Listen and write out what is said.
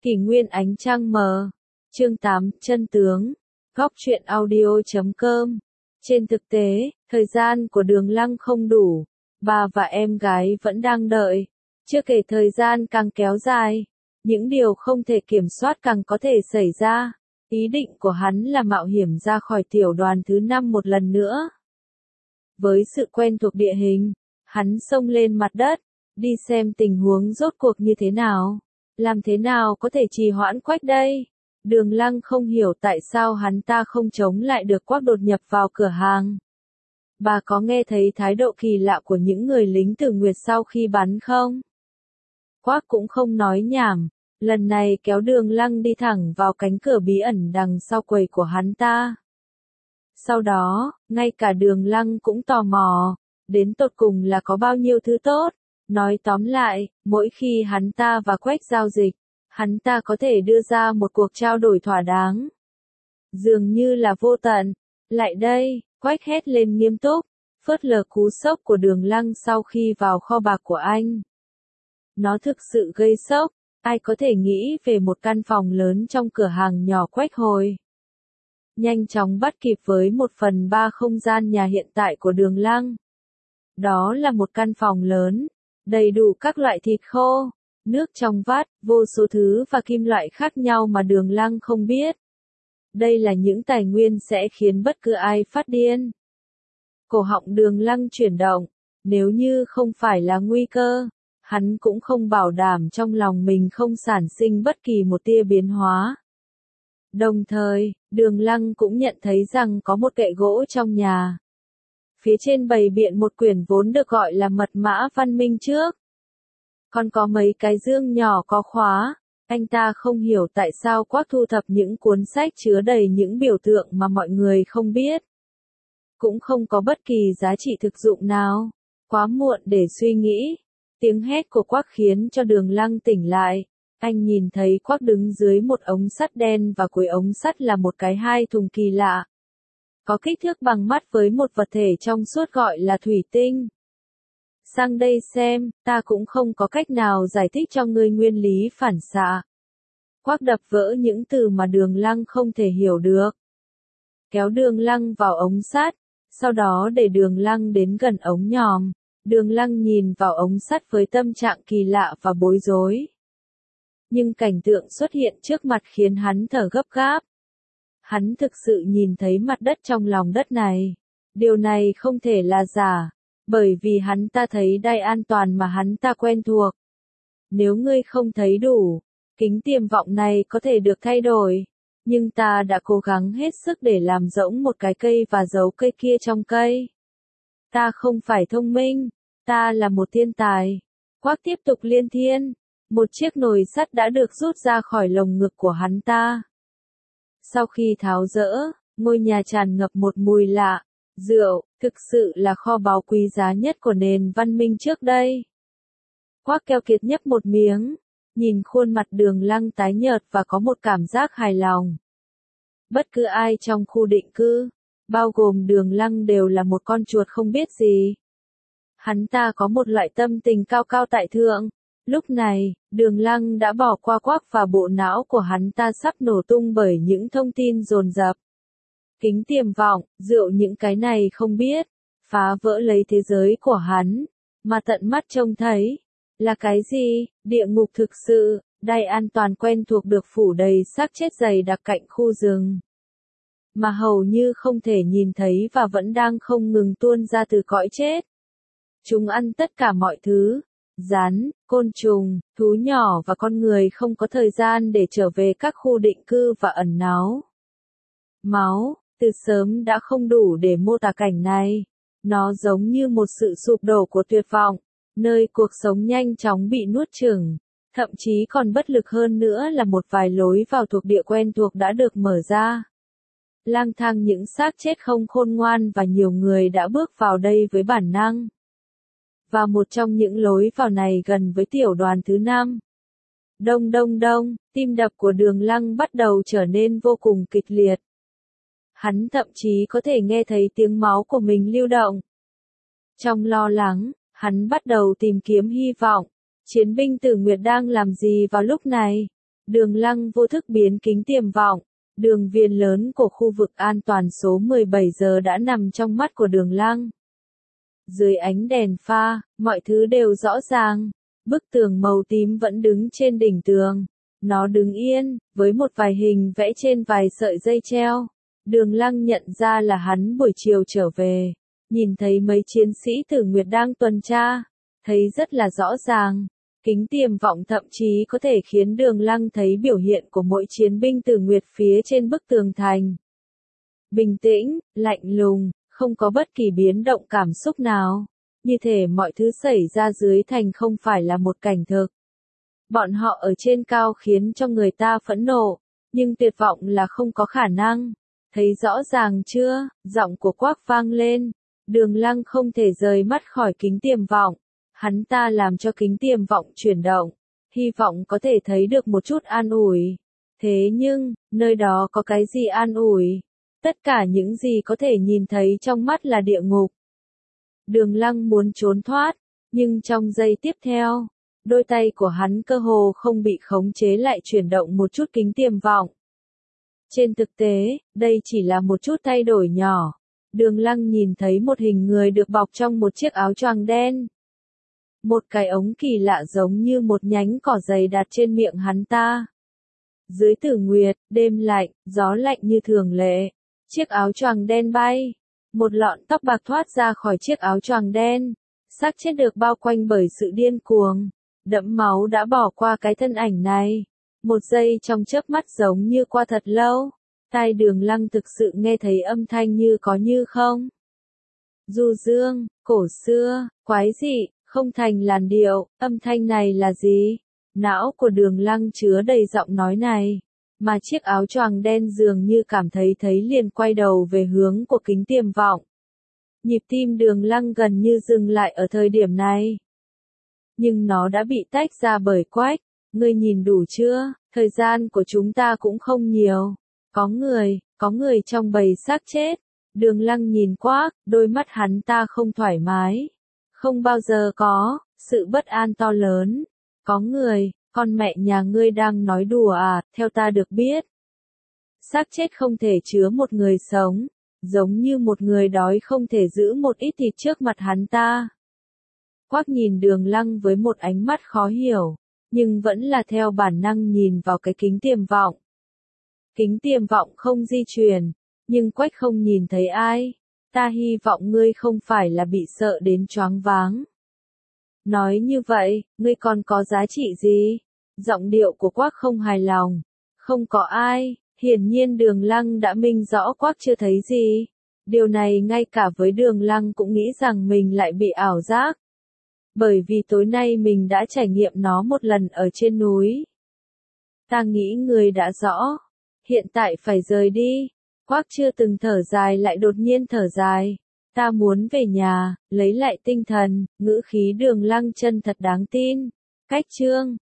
Kỷ nguyên ánh trăng mờ. Chương 8, chân tướng. Góc truyện audio.com. Trên thực tế, thời gian của Đường Lăng không đủ. Bà và em gái vẫn đang đợi. Chưa kể thời gian càng kéo dài, những điều không thể kiểm soát càng có thể xảy ra. Ý định của hắn là mạo hiểm ra khỏi tiểu đoàn thứ 5 một lần nữa. Với sự quen thuộc địa hình, hắn xông lên mặt đất, đi xem tình huống rốt cuộc như thế nào. Làm thế nào có thể trì hoãn Quách đây? Đường Lăng không hiểu tại sao hắn ta không chống lại được Quách đột nhập vào cửa hàng. Bà có nghe thấy thái độ kỳ lạ của những người lính Tử Nguyệt sau khi bắn không? Quách cũng không nói nhảm, lần này kéo Đường Lăng đi thẳng vào cánh cửa bí ẩn đằng sau quầy của hắn ta. Sau đó, ngay cả Đường Lăng cũng tò mò, đến tột cùng là có bao nhiêu thứ tốt. Nói tóm lại, mỗi khi hắn ta và Quách giao dịch, hắn ta có thể đưa ra một cuộc trao đổi thỏa đáng. Dường như là vô tận. Lại đây, Quách hét lên nghiêm túc, phớt lờ cú sốc của Đường Lăng sau khi vào kho bạc của anh. Nó thực sự gây sốc, ai có thể nghĩ về một căn phòng lớn trong cửa hàng nhỏ Quách hồi. Nhanh chóng bắt kịp với 1/3 không gian nhà hiện tại của Đường Lăng. Đó là một căn phòng lớn, đầy đủ các loại thịt khô, nước trong vắt, vô số thứ và kim loại khác nhau mà Đường Lăng không biết. Đây là những tài nguyên sẽ khiến bất cứ ai phát điên. Cổ họng Đường Lăng chuyển động, nếu như không phải là nguy cơ, hắn cũng không bảo đảm trong lòng mình không sản sinh bất kỳ một tia biến hóa. Đồng thời, Đường Lăng cũng nhận thấy rằng có một kệ gỗ trong nhà. Phía trên bày biện một quyển vốn được gọi là mật mã văn minh trước. Còn có mấy cái dương nhỏ có khóa. Anh ta không hiểu tại sao Quách thu thập những cuốn sách chứa đầy những biểu tượng mà mọi người không biết. Cũng không có bất kỳ giá trị thực dụng nào. Quá muộn để suy nghĩ. Tiếng hét của Quách khiến cho Đường Lăng tỉnh lại. Anh nhìn thấy Quách đứng dưới một ống sắt đen và cuối ống sắt là một cái hai thùng kỳ lạ. Có kích thước bằng mắt với một vật thể trong suốt gọi là thủy tinh. Sang đây xem, ta cũng không có cách nào giải thích cho ngươi nguyên lý phản xạ. Quách đập vỡ những từ mà Đường Lăng không thể hiểu được. Kéo Đường Lăng vào ống sắt, sau đó để Đường Lăng đến gần ống nhòm. Đường Lăng nhìn vào ống sắt với tâm trạng kỳ lạ và bối rối. Nhưng cảnh tượng xuất hiện trước mặt khiến hắn thở gấp gáp. Hắn thực sự nhìn thấy mặt đất trong lòng đất này. Điều này không thể là giả, bởi vì hắn ta thấy đai an toàn mà hắn ta quen thuộc. Nếu ngươi không thấy đủ, kính tiềm vọng này có thể được thay đổi, nhưng ta đã cố gắng hết sức để làm rỗng một cái cây và giấu cây kia trong cây. Ta không phải thông minh, ta là một thiên tài. Quách tiếp tục liên thiên, một chiếc nồi sắt đã được rút ra khỏi lồng ngực của hắn ta. Sau khi tháo dỡ, ngôi nhà tràn ngập một mùi lạ, rượu, thực sự là kho báu quý giá nhất của nền văn minh trước đây. Quách keo kiệt nhấp một miếng, nhìn khuôn mặt Đường Lăng tái nhợt và có một cảm giác hài lòng. Bất cứ ai trong khu định cư, bao gồm Đường Lăng đều là một con chuột không biết gì. Hắn ta có một loại tâm tình cao cao tại thượng. Lúc này, Đường Lăng đã bỏ qua Quách và bộ não của hắn ta sắp nổ tung bởi những thông tin dồn dập. Kính tiềm vọng, rượu những cái này không biết, phá vỡ lấy thế giới của hắn, mà tận mắt trông thấy. Là cái gì? Địa ngục thực sự, đai an toàn quen thuộc được phủ đầy xác chết dày đặc cạnh khu rừng. Mà hầu như không thể nhìn thấy và vẫn đang không ngừng tuôn ra từ cõi chết. Chúng ăn tất cả mọi thứ. Rắn, côn trùng, thú nhỏ và con người không có thời gian để trở về các khu định cư và ẩn náu. Máu, từ sớm đã không đủ để mô tả cảnh này. Nó giống như một sự sụp đổ của tuyệt vọng, nơi cuộc sống nhanh chóng bị nuốt chửng. Thậm chí còn bất lực hơn nữa là một vài lối vào thuộc địa quen thuộc đã được mở ra. Lang thang những xác chết không khôn ngoan và nhiều người đã bước vào đây với bản năng. Và một trong những lối vào này gần với tiểu đoàn thứ 5. Đông đông đông, tim đập của Đường Lăng bắt đầu trở nên vô cùng kịch liệt. Hắn thậm chí có thể nghe thấy tiếng máu của mình lưu động. Trong lo lắng, hắn bắt đầu tìm kiếm hy vọng. Chiến binh Tử Nguyệt đang làm gì vào lúc này? Đường Lăng vô thức biến kính tiềm vọng. Đường viền lớn của khu vực an toàn số 17 giờ đã nằm trong mắt của Đường Lăng. Dưới ánh đèn pha, mọi thứ đều rõ ràng. Bức tường màu tím vẫn đứng trên đỉnh tường. Nó đứng yên, với một vài hình vẽ trên vài sợi dây treo. Đường Lăng nhận ra là hắn buổi chiều trở về. Nhìn thấy mấy chiến sĩ Tử Nguyệt đang tuần tra. Thấy rất là rõ ràng. Kính tiềm vọng thậm chí có thể khiến Đường Lăng thấy biểu hiện của mỗi chiến binh Tử Nguyệt phía trên bức tường thành. Bình tĩnh, lạnh lùng, không có bất kỳ biến động cảm xúc nào. Như thể mọi thứ xảy ra dưới thành không phải là một cảnh thực. Bọn họ ở trên cao khiến cho người ta phẫn nộ, nhưng tuyệt vọng là không có khả năng. Thấy rõ ràng chưa? Giọng của Quác vang lên. Đường Lăng không thể rời mắt khỏi kính tiềm vọng. Hắn ta làm cho kính tiềm vọng chuyển động, hy vọng có thể thấy được một chút an ủi. Thế nhưng, nơi đó có cái gì an ủi? Tất cả những gì có thể nhìn thấy trong mắt là địa ngục. Đường Lăng muốn trốn thoát, nhưng trong giây tiếp theo, đôi tay của hắn cơ hồ không bị khống chế lại chuyển động một chút kính tiềm vọng. Trên thực tế, đây chỉ là một chút thay đổi nhỏ. Đường Lăng nhìn thấy một hình người được bọc trong một chiếc áo choàng đen. Một cái ống kỳ lạ giống như một nhánh cỏ dày đặt trên miệng hắn ta. Dưới Tử Nguyệt, đêm lạnh, gió lạnh như thường lệ. Chiếc áo choàng đen bay. Một lọn tóc bạc thoát ra khỏi chiếc áo choàng đen. Xác chết được bao quanh bởi sự điên cuồng. Đẫm máu đã bỏ qua cái thân ảnh này. Một giây trong chớp mắt giống như qua thật lâu. Tai Đường Lăng thực sự nghe thấy âm thanh như có như không. Du dương, cổ xưa, quái dị, không thành làn điệu, âm thanh này là gì? Não của Đường Lăng chứa đầy giọng nói này, mà chiếc áo choàng đen dường như cảm thấy liền quay đầu về hướng của kính tiềm vọng. Nhịp tim Đường Lăng gần như dừng lại ở thời điểm này. Nhưng nó đã bị tách ra bởi Quách. Ngươi nhìn đủ chưa? Thời gian của chúng ta cũng không nhiều. Có người trong bầy xác chết. Đường Lăng nhìn Quách, đôi mắt hắn ta không thoải mái. Không bao giờ có, sự bất an to lớn. Có người, con mẹ nhà ngươi đang nói đùa à, theo ta được biết. Xác chết không thể chứa một người sống, giống như một người đói không thể giữ một ít thịt trước mặt hắn ta. Quách nhìn Đường Lăng với một ánh mắt khó hiểu, nhưng vẫn là theo bản năng nhìn vào cái kính tiềm vọng. Kính tiềm vọng không di chuyển, nhưng Quách không nhìn thấy ai. Ta hy vọng ngươi không phải là bị sợ đến choáng váng. Nói như vậy, ngươi còn có giá trị gì? Giọng điệu của Quách không hài lòng. Không có ai, hiển nhiên Đường Lăng đã minh rõ Quách chưa thấy gì. Điều này ngay cả với Đường Lăng cũng nghĩ rằng mình lại bị ảo giác. Bởi vì tối nay mình đã trải nghiệm nó một lần ở trên núi. Ta nghĩ ngươi đã rõ. Hiện tại phải rời đi. Quách chưa từng thở dài lại đột nhiên thở dài. Ta muốn về nhà, lấy lại tinh thần, ngữ khí Đường Lăng chân thật đáng tin. Cách chương